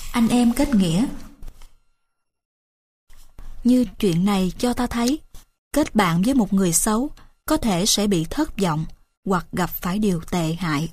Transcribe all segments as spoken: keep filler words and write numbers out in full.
Anh em kết nghĩa. Như chuyện này cho ta thấy, kết bạn với một người xấu có thể sẽ bị thất vọng hoặc gặp phải điều tệ hại.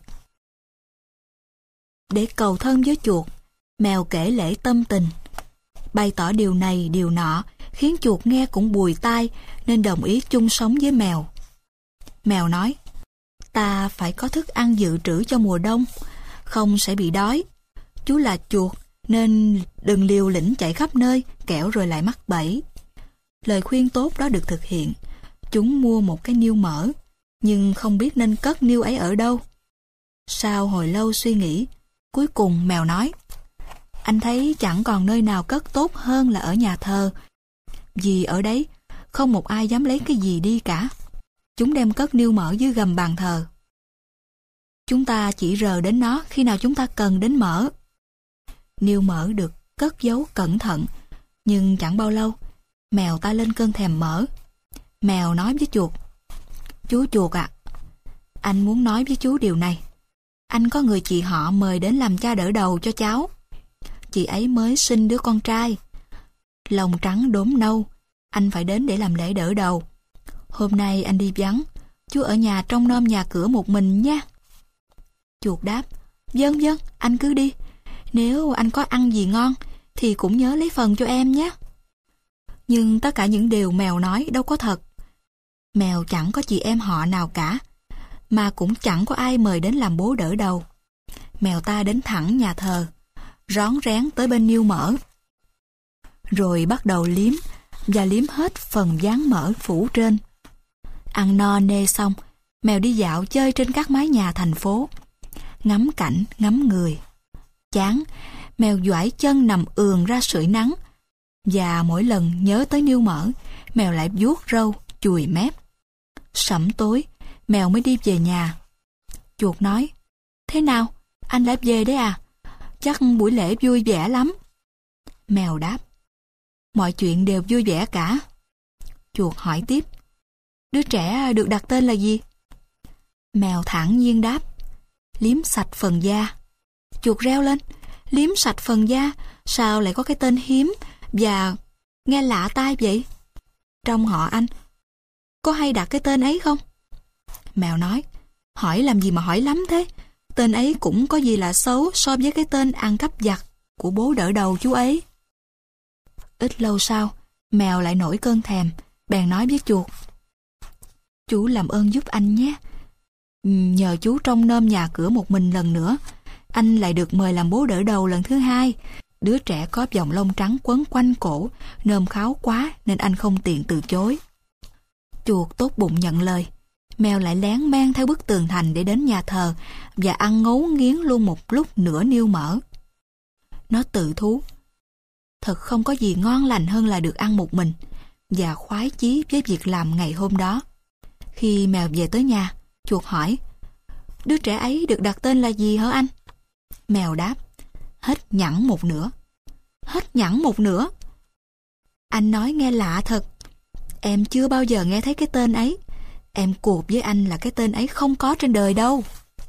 Để cầu thân với chuột, mèo kể lể tâm tình, bày tỏ điều này điều nọ, khiến chuột nghe cũng bùi tai nên đồng ý chung sống với mèo. Mèo nói, ta phải có thức ăn dự trữ cho mùa đông, không sẽ bị đói. Chú là chuột nên đừng liều lĩnh chạy khắp nơi, kẻo rồi lại mắc bẫy. Lời khuyên tốt đó được thực hiện. Chúng mua một cái niêu mỡ, nhưng không biết nên cất niêu ấy ở đâu. Sau hồi lâu suy nghĩ, cuối cùng mèo nói, anh thấy chẳng còn nơi nào cất tốt hơn là ở nhà thờ, vì ở đấy không một ai dám lấy cái gì đi cả. Chúng đem cất niêu mỡ dưới gầm bàn thờ. Chúng ta chỉ rờ đến nó khi nào chúng ta cần đến mỡ. Niêu mỡ được cất giấu cẩn thận, nhưng chẳng bao lâu, mèo ta lên cơn thèm mỡ. Mèo nói với chuột, chú chuột ạ, à, anh muốn nói với chú điều này. Anh có người chị họ mời đến làm cha đỡ đầu cho cháu. Chị ấy mới sinh đứa con trai. Lông trắng đốm nâu, anh phải đến để làm lễ đỡ đầu. Hôm nay anh đi vắng, chú ở nhà trông nom nhà cửa một mình nha. Chuột đáp, vâng vâng, anh cứ đi. Nếu anh có ăn gì ngon thì cũng nhớ lấy phần cho em nhé. Nhưng tất cả những điều mèo nói đâu có thật. Mèo chẳng có chị em họ nào cả, mà cũng chẳng có ai mời đến làm bố đỡ đầu. Mèo ta đến thẳng nhà thờ, rón rén tới bên niêu mỡ, rồi bắt đầu liếm và liếm hết phần dán mỡ phủ trên. Ăn no nê xong, mèo đi dạo chơi trên các mái nhà thành phố, ngắm cảnh, ngắm người. Chán, mèo duỗi chân nằm ườn ra sưởi nắng, và mỗi lần nhớ tới niêu mỡ, mèo lại vuốt râu, chùi mép. Sẩm tối, mèo mới đi về nhà. Chuột nói, thế nào, anh đã về đấy à? Chắc buổi lễ vui vẻ lắm. Mèo đáp, mọi chuyện đều vui vẻ cả. Chuột hỏi tiếp, đứa trẻ được đặt tên là gì? Mèo thản nhiên đáp, liếm sạch phần da. Chuột reo lên, liếm sạch phần da, sao lại có cái tên hiếm và nghe lạ tai vậy? Trong họ anh, có hay đặt cái tên ấy không? Mèo nói, hỏi làm gì mà hỏi lắm thế? Tên ấy cũng có gì là xấu so với cái tên ăn cắp vặt của bố đỡ đầu chú ấy. Ít lâu sau, mèo lại nổi cơn thèm, bèn nói với chuột, chú làm ơn giúp anh nhé. Nhờ chú trông nom nhà cửa một mình lần nữa, anh lại được mời làm bố đỡ đầu lần thứ hai. Đứa trẻ có vòng lông trắng quấn quanh cổ, nơm kháo quá nên anh không tiện từ chối. Chuột tốt bụng nhận lời. Mèo lại lén men theo bức tường thành để đến nhà thờ và ăn ngấu nghiến luôn một lúc nửa niêu mỡ. Nó tự thú. Thật không có gì ngon lành hơn là được ăn một mình, và khoái chí với việc làm ngày hôm đó. Khi mèo về tới nhà, chuột hỏi, đứa trẻ ấy được đặt tên là gì hả anh? Mèo đáp, hết nhẵn một nửa. Hết nhẵn một nửa? Anh nói nghe lạ thật. Em chưa bao giờ nghe thấy cái tên ấy. Em cuộc với anh là cái tên ấy không có trên đời đâu.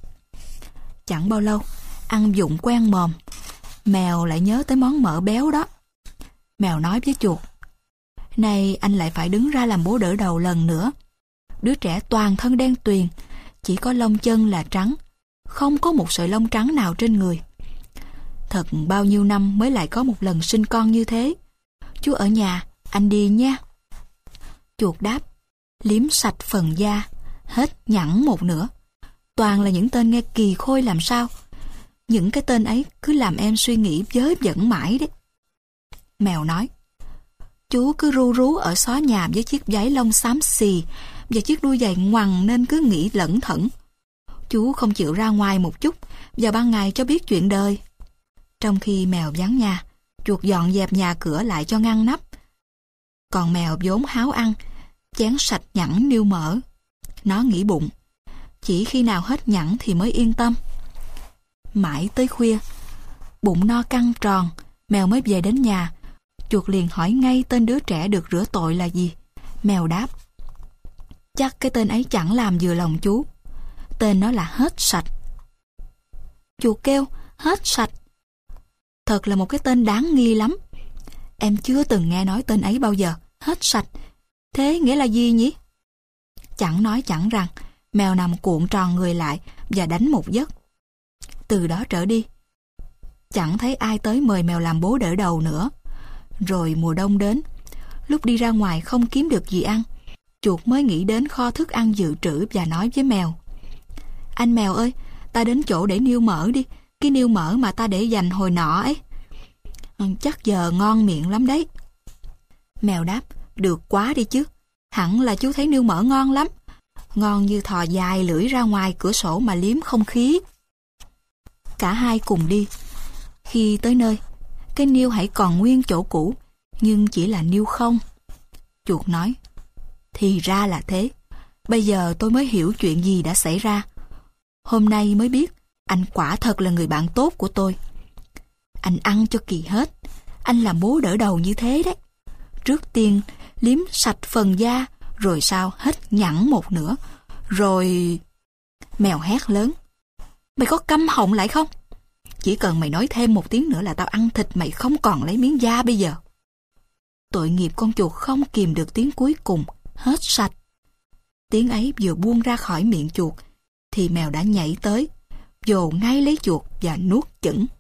Chẳng bao lâu, ăn dụng quen mồm, mèo lại nhớ tới món mỡ béo đó. Mèo nói với chuột, nay anh lại phải đứng ra làm bố đỡ đầu lần nữa. Đứa trẻ toàn thân đen tuyền, chỉ có lông chân là trắng, không có một sợi lông trắng nào trên người. Thật bao nhiêu năm mới lại có một lần sinh con như thế. Chú ở nhà, anh đi nha. Chuột đáp, liếm sạch phần da, hết nhẵn một nửa. Toàn là những tên nghe kỳ khôi làm sao. Những cái tên ấy cứ làm em suy nghĩ vớ vẩn mãi đấy. Mèo nói, chú cứ ru rú ở xó nhà với chiếc váy lông xám xì và chiếc đuôi giày ngoằn nên cứ nghĩ lẩn thẩn. Chú không chịu ra ngoài một chút vào ban ngày cho biết chuyện đời. Trong khi mèo vắng nhà, chuột dọn dẹp nhà cửa lại cho ngăn nắp. Còn mèo vốn háo ăn, chén sạch nhẵn niêu mỡ. Nó nghĩ bụng, chỉ khi nào hết nhẵn thì mới yên tâm. Mãi tới khuya, bụng no căng tròn, mèo mới về đến nhà. Chuột liền hỏi ngay tên đứa trẻ được rửa tội là gì. Mèo đáp, chắc cái tên ấy chẳng làm vừa lòng chú. Tên nó là Hết Sạch. Chuột kêu, hết sạch. Thật là một cái tên đáng nghi lắm. Em chưa từng nghe nói tên ấy bao giờ. Hết sạch. Thế nghĩa là gì nhỉ? Chẳng nói chẳng rằng, mèo nằm cuộn tròn người lại và đánh một giấc. Từ đó trở đi, chẳng thấy ai tới mời mèo làm bố đỡ đầu nữa. Rồi mùa đông đến, lúc đi ra ngoài không kiếm được gì ăn, chuột mới nghĩ đến kho thức ăn dự trữ và nói với mèo: Anh mèo ơi, ta đến chỗ để niêu mỡ đi, cái niêu mỡ mà ta để dành hồi nọ ấy. Chắc giờ ngon miệng lắm đấy. Mèo đáp: Được quá đi chứ, hẳn là chú thấy niêu mỡ ngon lắm. Ngon như thò dài lưỡi ra ngoài cửa sổ mà liếm không khí. Cả hai cùng đi. Khi tới nơi, cái niêu hãy còn nguyên chỗ cũ, nhưng chỉ là niêu không. Chuột nói: Thì ra là thế. Bây giờ tôi mới hiểu chuyện gì đã xảy ra. Hôm nay mới biết anh quả thật là người bạn tốt của tôi. Anh ăn cho kỳ hết. Anh làm bố đỡ đầu như thế đấy. Trước tiên liếm sạch phần da, rồi sau hết nhẵn một nửa. Rồi... Mèo hét lớn: Mày có câm họng lại không? Chỉ cần mày nói thêm một tiếng nữa là tao ăn thịt mày không còn lấy miếng da bây giờ. Tội nghiệp con chuột không kìm được tiếng cuối cùng: Hết sạch. Tiếng ấy vừa buông ra khỏi miệng chuột thì mèo đã nhảy tới, vồ ngay lấy chuột và nuốt chửng.